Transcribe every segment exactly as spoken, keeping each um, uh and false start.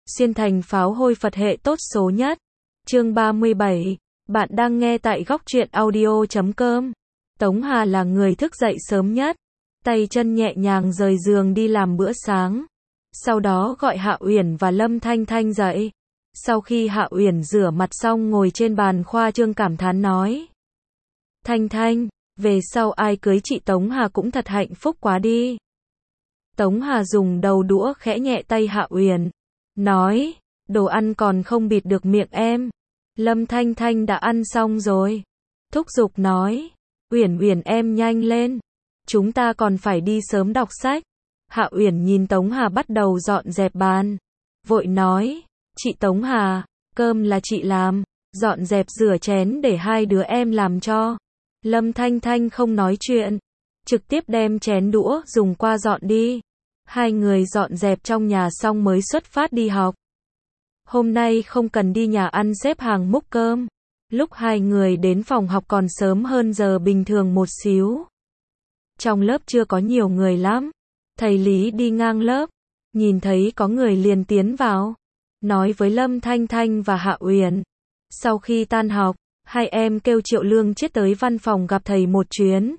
xuyên thành pháo hôi Phật hệ tốt số nhất. Chương ba mươi bảy. Bạn đang nghe tại góc truyện audio chấm com. Tống Hà là người thức dậy sớm nhất, tay chân nhẹ nhàng rời giường đi làm bữa sáng. Sau đó gọi Hạ Uyển và Lâm Thanh Thanh dậy. Sau khi Hạ Uyển rửa mặt xong ngồi trên bàn khoa trương cảm thán nói: Thanh Thanh, về sau ai cưới chị Tống Hà cũng thật hạnh phúc quá đi. Tống Hà dùng đầu đũa khẽ nhẹ tay Hạ Uyển, nói: Đồ ăn còn không bịt được miệng em. Lâm Thanh Thanh đã ăn xong rồi. Thúc giục nói: Uyển Uyển em nhanh lên, chúng ta còn phải đi sớm đọc sách. Hạ Uyển nhìn Tống Hà bắt đầu dọn dẹp bàn, vội nói: Chị Tống Hà, cơm là chị làm, dọn dẹp rửa chén để hai đứa em làm cho. Lâm Thanh Thanh không nói chuyện, trực tiếp đem chén đũa dùng qua dọn đi. Hai người dọn dẹp trong nhà xong mới xuất phát đi học. Hôm nay không cần đi nhà ăn xếp hàng múc cơm. Lúc hai người đến phòng học còn sớm hơn giờ bình thường một xíu. Trong lớp chưa có nhiều người lắm. Thầy Lý đi ngang lớp, nhìn thấy có người liền tiến vào, nói với Lâm Thanh Thanh và Hạ Uyển: Sau khi tan học, hai em kêu Triệu Lương Chiết tới văn phòng gặp thầy một chuyến.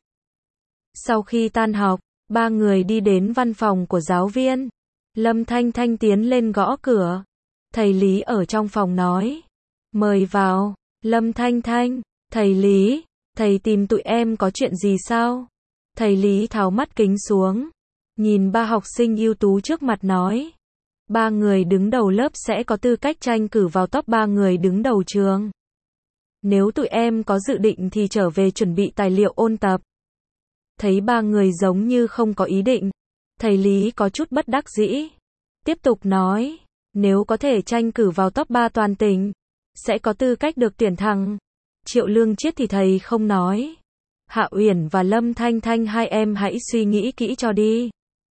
Sau khi tan học, ba người đi đến văn phòng của giáo viên. Lâm Thanh Thanh tiến lên gõ cửa. Thầy Lý ở trong phòng nói: Mời vào. Lâm Thanh Thanh: Thầy Lý, thầy tìm tụi em có chuyện gì sao? Thầy Lý tháo mắt kính xuống, nhìn ba học sinh ưu tú trước mặt nói: Ba người đứng đầu lớp sẽ có tư cách tranh cử vào top ba người đứng đầu trường. Nếu tụi em có dự định thì trở về chuẩn bị tài liệu ôn tập. Thấy ba người giống như không có ý định, thầy Lý có chút bất đắc dĩ. Tiếp tục nói: Nếu có thể tranh cử vào top ba toàn tỉnh, sẽ có tư cách được tuyển thẳng. Triệu Lương Chiết thì thầy không nói. Hạ Uyển và Lâm Thanh Thanh hai em hãy suy nghĩ kỹ cho đi.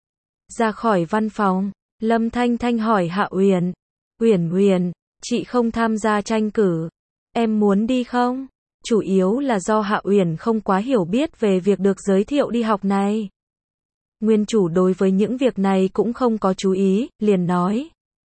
Ra khỏi văn phòng, Lâm Thanh Thanh hỏi Hạ Uyển: Uyển Uyển, chị không tham gia tranh cử, em muốn đi không? Chủ yếu là do Hạ Uyển không quá hiểu biết về việc được giới thiệu đi học này. Nguyên chủ đối với những việc này cũng không có chú ý, liền nói: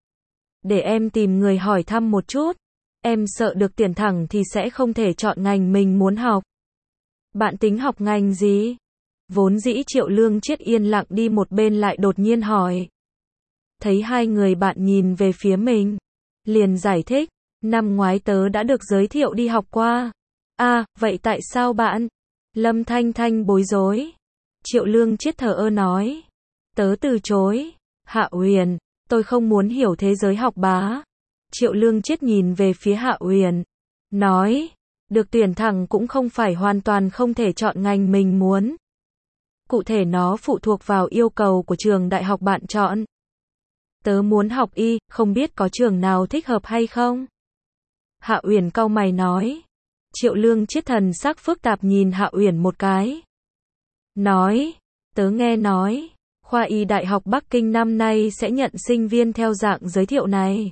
Để em tìm người hỏi thăm một chút, em sợ được tuyển thẳng thì sẽ không thể chọn ngành mình muốn học. Bạn tính học ngành gì? Vốn dĩ Triệu Lương Chiết yên lặng đi một bên lại đột nhiên hỏi. Thấy hai người bạn nhìn về phía mình, liền giải thích: Năm ngoái tớ đã được giới thiệu đi học qua. À, vậy tại sao bạn? Lâm Thanh Thanh bối rối. Triệu Lương Chiết thờ ơ nói: Tớ từ chối. Hạ Uyển, tôi không muốn hiểu thế giới học bá. Triệu Lương Chiết nhìn về phía Hạ Uyển, nói: Được tuyển thẳng cũng không phải hoàn toàn không thể chọn ngành mình muốn. Cụ thể nó phụ thuộc vào yêu cầu của trường đại học bạn chọn. Tớ muốn học y, không biết có trường nào thích hợp hay không? Hạ Uyển cau mày nói. Triệu Lương Chiết thần sắc phức tạp nhìn Hạ Uyển một cái. Nói: Tớ nghe nói, khoa y Đại học Bắc Kinh năm nay sẽ nhận sinh viên theo dạng giới thiệu này.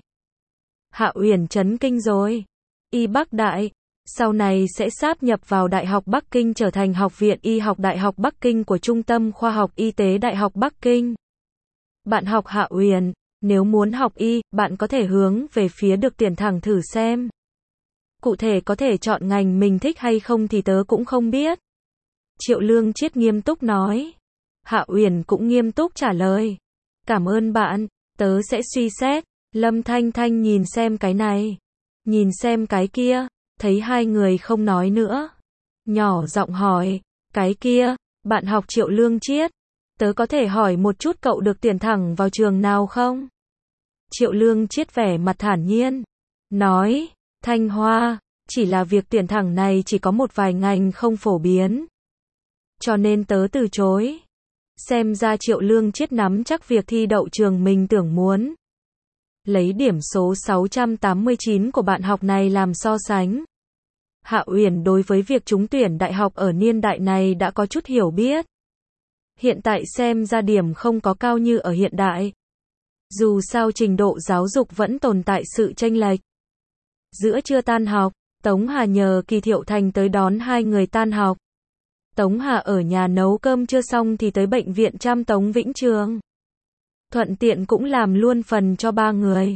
Hạ Uyển chấn kinh rồi. Y Bắc Đại, sau này sẽ sáp nhập vào Đại học Bắc Kinh trở thành Học viện Y học Đại học Bắc Kinh của Trung tâm Khoa học Y tế Đại học Bắc Kinh. Bạn học Hạ Uyển, nếu muốn học y, bạn có thể hướng về phía được tuyển thẳng thử xem. Cụ thể có thể chọn ngành mình thích hay không thì tớ cũng không biết. Triệu Lương Chiết nghiêm túc nói. Hạ Uyển cũng nghiêm túc trả lời: Cảm ơn bạn, tớ sẽ suy xét. Lâm Thanh Thanh nhìn xem cái này, nhìn xem cái kia, thấy hai người không nói nữa, nhỏ giọng hỏi: Cái kia, bạn học Triệu Lương Chiết, tớ có thể hỏi một chút cậu được tuyển thẳng vào trường nào không? Triệu Lương Chiết vẻ mặt thản nhiên, nói: Thanh Hoa, chỉ là việc tuyển thẳng này chỉ có một vài ngành không phổ biến, cho nên tớ từ chối. Xem ra Triệu Lương Chiết nắm chắc việc thi đậu trường mình tưởng muốn. Lấy điểm số sáu trăm tám mươi chín của bạn học này làm so sánh. Hạ Uyển đối với việc trúng tuyển đại học ở niên đại này đã có chút hiểu biết. Hiện tại xem ra điểm không có cao như ở hiện đại. Dù sao trình độ giáo dục vẫn tồn tại sự chênh lệch. Giữa trưa tan học, Tống Hà nhờ Kỳ Thiệu Thành tới đón hai người tan học. Tống Hà ở nhà nấu cơm chưa xong thì tới bệnh viện chăm Tống Vĩnh Trường. Thuận tiện cũng làm luôn phần cho ba người.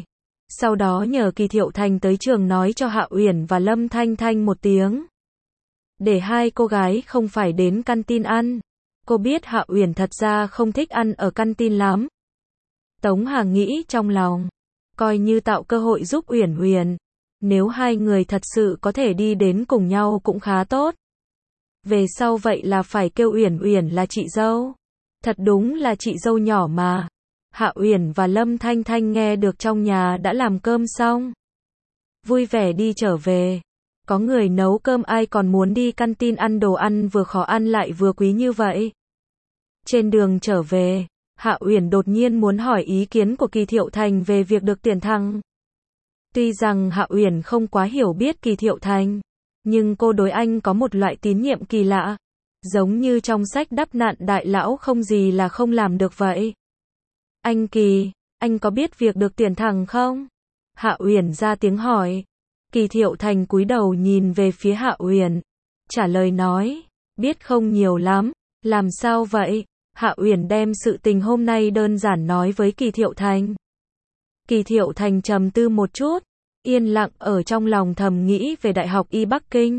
Sau đó nhờ Kỳ Thiệu Thành tới trường nói cho Hạ Uyển và Lâm Thanh Thanh một tiếng. Để hai cô gái không phải đến canteen ăn. Cô biết Hạ Uyển thật ra không thích ăn ở canteen lắm. Tống Hà nghĩ trong lòng, coi như tạo cơ hội giúp Uyển Uyển. Nếu hai người thật sự có thể đi đến cùng nhau cũng khá tốt. Về sau vậy là phải kêu Uyển Uyển là chị dâu. Thật đúng là chị dâu nhỏ mà. Hạ Uyển và Lâm Thanh Thanh nghe được trong nhà đã làm cơm xong. Vui vẻ đi trở về. Có người nấu cơm, ai còn muốn đi canteen ăn đồ ăn vừa khó ăn lại vừa quý như vậy. Trên đường trở về, Hạ Uyển đột nhiên muốn hỏi ý kiến của Kỳ Thiệu Thành về việc được tuyển thẳng. Tuy rằng Hạ Uyển không quá hiểu biết Kỳ Thiệu Thành, nhưng cô đối anh có một loại tín nhiệm kỳ lạ. Giống như trong sách đắp nạn đại lão không gì là không làm được vậy. Anh Kỳ, anh có biết việc được tuyển thẳng không? Hạ Uyển ra tiếng hỏi. Kỳ Thiệu Thành cúi đầu nhìn về phía Hạ Uyển, trả lời nói, biết không nhiều lắm. Làm sao vậy? Hạ Uyển đem sự tình hôm nay đơn giản nói với Kỳ Thiệu Thành. Kỳ Thiệu Thành trầm tư một chút, yên lặng ở trong lòng thầm nghĩ về Đại học Y Bắc Kinh.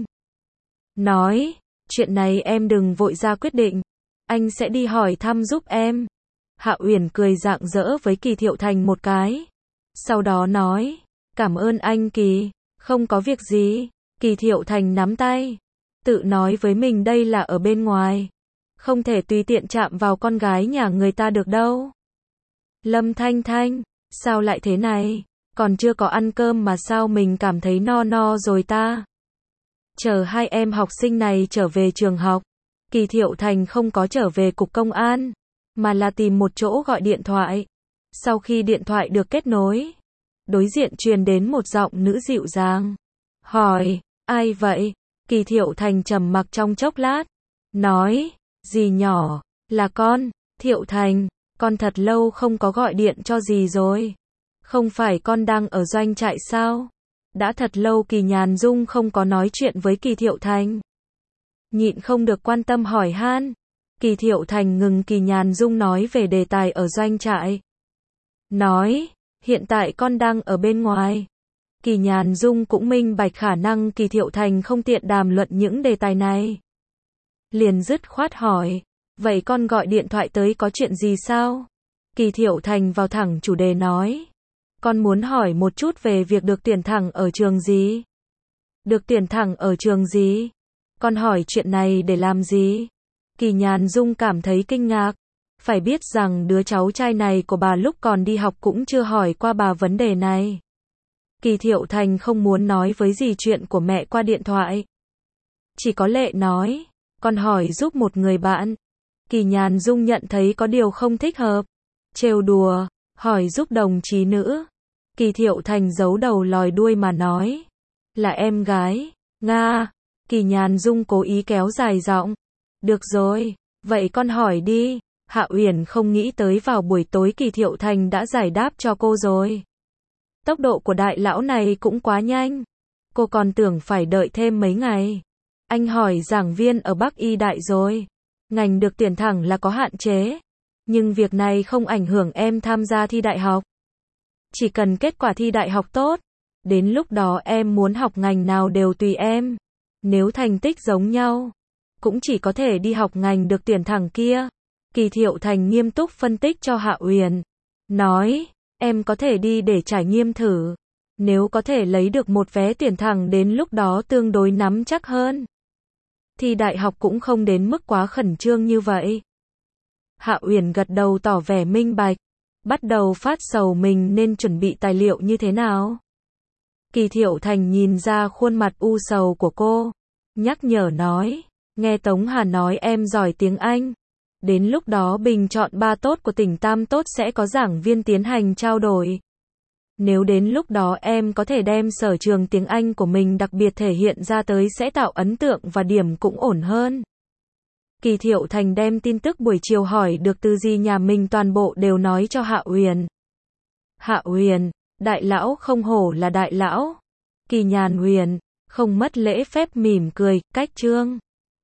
Nói, chuyện này em đừng vội ra quyết định, anh sẽ đi hỏi thăm giúp em. Hạ Uyển cười rạng rỡ với Kỳ Thiệu Thành một cái. Sau đó nói, cảm ơn anh Kỳ, không có việc gì. Kỳ Thiệu Thành nắm tay, tự nói với mình đây là ở bên ngoài. Không thể tùy tiện chạm vào con gái nhà người ta được đâu. Lâm Thanh Thanh, sao lại thế này? Còn chưa có ăn cơm mà sao mình cảm thấy no no rồi ta? Chờ hai em học sinh này trở về trường học. Kỳ Thiệu Thành không có trở về cục công an, mà là tìm một chỗ gọi điện thoại. Sau khi điện thoại được kết nối, đối diện truyền đến một giọng nữ dịu dàng. Hỏi, ai vậy? Kỳ Thiệu Thành trầm mặc trong chốc lát. Nói, dì nhỏ, là con. Thiệu Thành, con thật lâu không có gọi điện cho dì rồi. Không phải con đang ở doanh trại sao? Đã thật lâu Kỳ Nhàn Dung không có nói chuyện với Kỳ Thiệu Thành. Nhịn không được quan tâm hỏi han. Kỳ Thiệu Thành ngừng Kỳ Nhàn Dung nói về đề tài ở doanh trại. Nói, hiện tại con đang ở bên ngoài. Kỳ Nhàn Dung cũng minh bạch khả năng Kỳ Thiệu Thành không tiện đàm luận những đề tài này. Liền dứt khoát hỏi, vậy con gọi điện thoại tới có chuyện gì sao? Kỳ Thiệu Thành vào thẳng chủ đề nói, con muốn hỏi một chút về việc được tuyển thẳng ở trường gì? Được tuyển thẳng ở trường gì? Con hỏi chuyện này để làm gì? Kỳ Nhàn Dung cảm thấy kinh ngạc. Phải biết rằng đứa cháu trai này của bà lúc còn đi học cũng chưa hỏi qua bà vấn đề này. Kỳ Thiệu Thành không muốn nói với dì chuyện của mẹ qua điện thoại. Chỉ có lệ nói, con hỏi giúp một người bạn. Kỳ Nhàn Dung nhận thấy có điều không thích hợp. Trêu đùa, hỏi giúp đồng chí nữ. Kỳ Thiệu Thành giấu đầu lòi đuôi mà nói, là em gái, Nga. Kỳ Nhàn Dung cố ý kéo dài giọng. Được rồi, vậy con hỏi đi. Hạ Uyển không nghĩ tới vào buổi tối Kỳ Thiệu Thành đã giải đáp cho cô rồi. Tốc độ của đại lão này cũng quá nhanh. Cô còn tưởng phải đợi thêm mấy ngày. Anh hỏi giảng viên ở Bắc Y Đại rồi. Ngành được tuyển thẳng là có hạn chế. Nhưng việc này không ảnh hưởng em tham gia thi đại học. Chỉ cần kết quả thi đại học tốt. Đến lúc đó em muốn học ngành nào đều tùy em. Nếu thành tích giống nhau, cũng chỉ có thể đi học ngành được tuyển thẳng kia. Kỳ Thiệu Thành nghiêm túc phân tích cho Hạ Uyển. Nói, em có thể đi để trải nghiệm thử. Nếu có thể lấy được một vé tuyển thẳng đến lúc đó tương đối nắm chắc hơn. Thì đại học cũng không đến mức quá khẩn trương như vậy. Hạ Uyển gật đầu tỏ vẻ minh bạch. Bắt đầu phát sầu mình nên chuẩn bị tài liệu như thế nào. Kỳ Thiệu Thành nhìn ra khuôn mặt u sầu của cô. Nhắc nhở nói, nghe Tống Hà nói em giỏi tiếng Anh. Đến lúc đó bình chọn ba tốt của tỉnh Tam Tốt sẽ có giảng viên tiến hành trao đổi. Nếu đến lúc đó em có thể đem sở trường tiếng Anh của mình đặc biệt thể hiện ra tới sẽ tạo ấn tượng và điểm cũng ổn hơn. Kỳ Thiệu Thành đem tin tức buổi chiều hỏi được từ dì nhà mình toàn bộ đều nói cho Hạ Uyển. Hạ Uyển, đại lão không hổ là đại lão. Kỳ Nhàn Uyển, không mất lễ phép mỉm cười, cách trương.